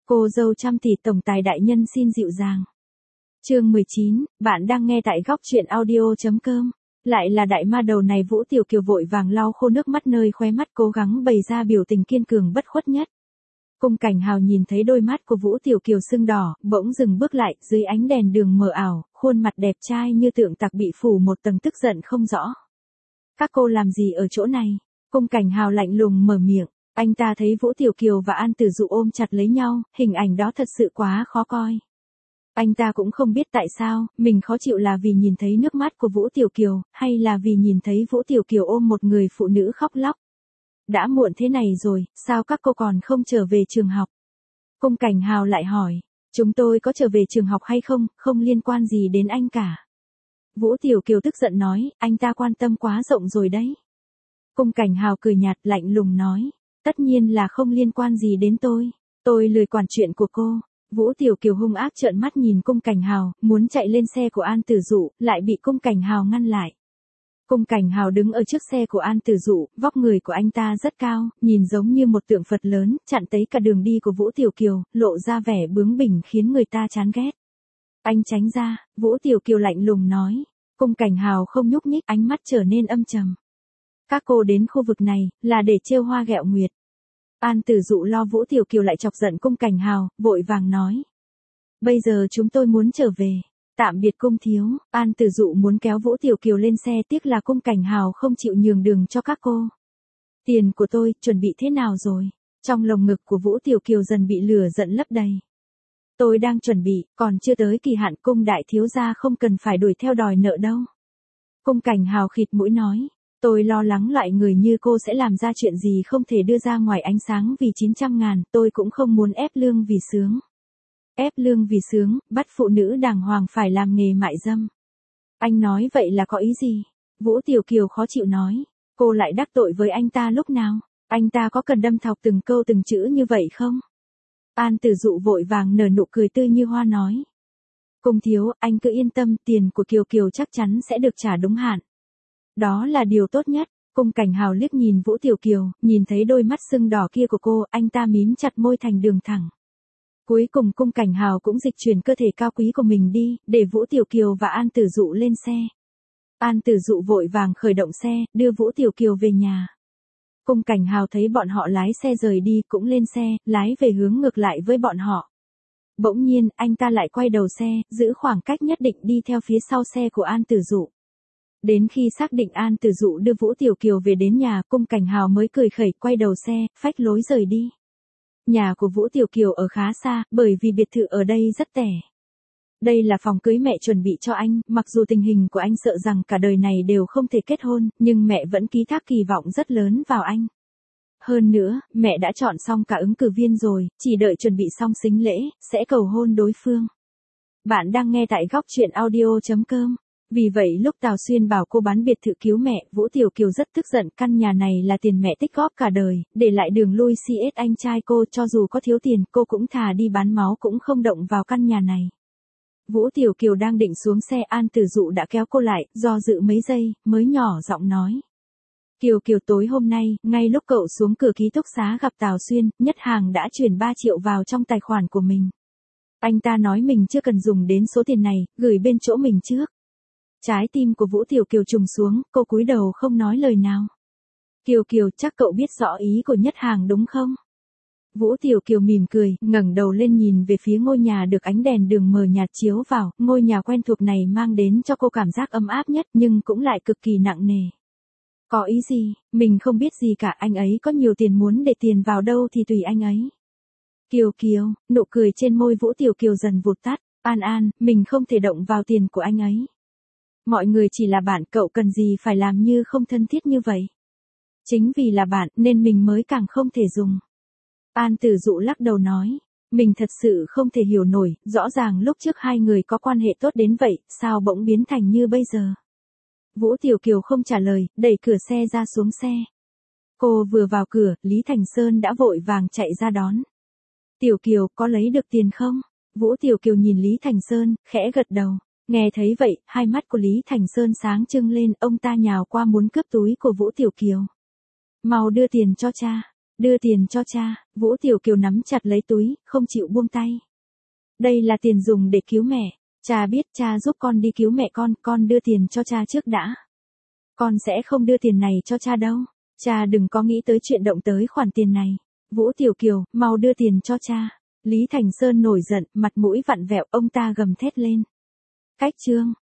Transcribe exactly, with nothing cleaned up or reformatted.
Cô dâu trăm tỷ tổng tài đại nhân xin dịu dàng. Chương mười chín, bạn đang nghe tại góc truyện audio chấm com. Lại là đại ma đầu này. Vũ Tiểu Kiều vội vàng lau khô nước mắt nơi khóe mắt, cố gắng bày ra biểu tình kiên cường bất khuất nhất. Cung Cảnh Hào nhìn thấy đôi mắt của Vũ Tiểu Kiều sưng đỏ, bỗng dừng bước lại, dưới ánh đèn đường mờ ảo, khuôn mặt đẹp trai như tượng tạc bị phủ một tầng tức giận không rõ. Các cô làm gì ở chỗ này? Cung Cảnh Hào lạnh lùng mở miệng. Anh ta thấy Vũ Tiểu Kiều và An Tử Dụ ôm chặt lấy nhau, hình ảnh đó thật sự quá khó coi. Anh ta cũng không biết tại sao, mình khó chịu là vì nhìn thấy nước mắt của Vũ Tiểu Kiều, hay là vì nhìn thấy Vũ Tiểu Kiều ôm một người phụ nữ khóc lóc. Đã muộn thế này rồi, sao các cô còn không trở về trường học? Cung Cảnh Hào lại hỏi, chúng tôi có trở về trường học hay không, không liên quan gì đến anh cả. Vũ Tiểu Kiều tức giận nói, anh ta quan tâm quá rộng rồi đấy. Cung Cảnh Hào cười nhạt lạnh lùng nói, tất nhiên là không liên quan gì đến tôi, tôi lười quản chuyện của cô. Vũ Tiểu Kiều hung ác trợn mắt nhìn Cung Cảnh Hào, muốn chạy lên xe của An Tử Dụ, lại bị Cung Cảnh Hào ngăn lại. Cung Cảnh Hào đứng ở trước xe của An Tử Dụ, vóc người của anh ta rất cao, nhìn giống như một tượng Phật lớn, chặn tới cả đường đi của Vũ Tiểu Kiều, lộ ra vẻ bướng bỉnh khiến người ta chán ghét. Anh tránh ra, Vũ Tiểu Kiều lạnh lùng nói. Cung Cảnh Hào không nhúc nhích, ánh mắt trở nên âm trầm. Các cô đến khu vực này, là để trêu hoa ghẹo nguyệt. An Tử Dụ lo Vũ Tiểu Kiều lại chọc giận Cung Cảnh Hào, vội vàng nói. Bây giờ chúng tôi muốn trở về. Tạm biệt Cung thiếu. An Tử Dụ muốn kéo Vũ Tiểu Kiều lên xe, tiếc là Cung Cảnh Hào không chịu nhường đường cho các cô. Tiền của tôi, chuẩn bị thế nào rồi? Trong lồng ngực của Vũ Tiểu Kiều dần bị lửa giận lấp đầy. Tôi đang chuẩn bị, còn chưa tới kỳ hạn, Cung đại thiếu gia không cần phải đuổi theo đòi nợ đâu. Cung Cảnh Hào khịt mũi nói. Tôi lo lắng loại người như cô sẽ làm ra chuyện gì không thể đưa ra ngoài ánh sáng vì chín trăm ngàn, tôi cũng không muốn ép lương vì sướng. Ép lương vì sướng, bắt phụ nữ đàng hoàng phải làm nghề mại dâm. Anh nói vậy là có ý gì? Vũ Tiểu Kiều khó chịu nói. Cô lại đắc tội với anh ta lúc nào? Anh ta có cần đâm thọc từng câu từng chữ như vậy không? An Tử Dụ vội vàng nở nụ cười tươi như hoa nói. Cung thiếu, anh cứ yên tâm, tiền của Kiều Kiều chắc chắn sẽ được trả đúng hạn. Đó là điều tốt nhất. Cung Cảnh Hào liếc nhìn Vũ Tiểu Kiều, nhìn thấy đôi mắt sưng đỏ kia của cô, anh ta mím chặt môi thành đường thẳng. Cuối cùng Cung Cảnh Hào cũng dịch chuyển cơ thể cao quý của mình đi, để Vũ Tiểu Kiều và An Tử Dụ lên xe. An Tử Dụ vội vàng khởi động xe, đưa Vũ Tiểu Kiều về nhà. Cung Cảnh Hào thấy bọn họ lái xe rời đi, cũng lên xe, lái về hướng ngược lại với bọn họ. Bỗng nhiên, anh ta lại quay đầu xe, giữ khoảng cách nhất định đi theo phía sau xe của An Tử Dụ. Đến khi xác định An Tử Dụ đưa Vũ Tiểu Kiều về đến nhà, Cung Cảnh Hào mới cười khẩy quay đầu xe, phách lối rời đi. Nhà của Vũ Tiểu Kiều ở khá xa, bởi vì biệt thự ở đây rất tẻ. Đây là phòng cưới mẹ chuẩn bị cho anh, mặc dù tình hình của anh sợ rằng cả đời này đều không thể kết hôn, nhưng mẹ vẫn ký thác kỳ vọng rất lớn vào anh. Hơn nữa, mẹ đã chọn xong cả ứng cử viên rồi, chỉ đợi chuẩn bị xong sính lễ, sẽ cầu hôn đối phương. Bạn đang nghe tại góc truyện audio chấm com. Vì vậy lúc Tào Xuyên bảo cô bán biệt thự cứu mẹ, Vũ Tiểu Kiều rất tức giận, căn nhà này là tiền mẹ tích góp cả đời, để lại đường lui xê ét anh trai cô, cho dù có thiếu tiền, cô cũng thà đi bán máu cũng không động vào căn nhà này. Vũ Tiểu Kiều đang định xuống xe, An Tử Dụ đã kéo cô lại, do dự mấy giây, mới nhỏ giọng nói. Kiều Kiều, tối hôm nay, ngay lúc cậu xuống cửa ký túc xá gặp Tào Xuyên, Nhất Hàng đã chuyển ba triệu vào trong tài khoản của mình. Anh ta nói mình chưa cần dùng đến số tiền này, gửi bên chỗ mình trước. Trái tim của Vũ Tiểu Kiều trùng xuống, cô cúi đầu không nói lời nào. Kiều Kiều, chắc cậu biết rõ ý của Nhất Hàng đúng không? Vũ Tiểu Kiều mỉm cười, ngẩng đầu lên nhìn về phía ngôi nhà được ánh đèn đường mờ nhạt chiếu vào, ngôi nhà quen thuộc này mang đến cho cô cảm giác ấm áp nhất, nhưng cũng lại cực kỳ nặng nề. Có ý gì? Mình không biết gì cả, anh ấy có nhiều tiền, muốn để tiền vào đâu thì tùy anh ấy. Kiều Kiều, nụ cười trên môi Vũ Tiểu Kiều dần vụt tắt. An An, mình không thể động vào tiền của anh ấy. Mọi người chỉ là bạn, cậu cần gì phải làm như không thân thiết như vậy? Chính vì là bạn, nên mình mới càng không thể dùng. An Tử Dụ lắc đầu nói. Mình thật sự không thể hiểu nổi, rõ ràng lúc trước hai người có quan hệ tốt đến vậy, sao bỗng biến thành như bây giờ? Vũ Tiểu Kiều không trả lời, đẩy cửa xe ra xuống xe. Cô vừa vào cửa, Lý Thành Sơn đã vội vàng chạy ra đón. Tiểu Kiều, có lấy được tiền không? Vũ Tiểu Kiều nhìn Lý Thành Sơn, khẽ gật đầu. Nghe thấy vậy, hai mắt của Lý Thành Sơn sáng trưng lên, ông ta nhào qua muốn cướp túi của Vũ Tiểu Kiều. Mau đưa tiền cho cha. Đưa tiền cho cha, Vũ Tiểu Kiều nắm chặt lấy túi, không chịu buông tay. Đây là tiền dùng để cứu mẹ. Cha biết cha giúp con đi cứu mẹ con, con đưa tiền cho cha trước đã. Con sẽ không đưa tiền này cho cha đâu. Cha đừng có nghĩ tới chuyện động tới khoản tiền này. Vũ Tiểu Kiều, mau đưa tiền cho cha. Lý Thành Sơn nổi giận, mặt mũi vặn vẹo, ông ta gầm thét lên. Cách chương.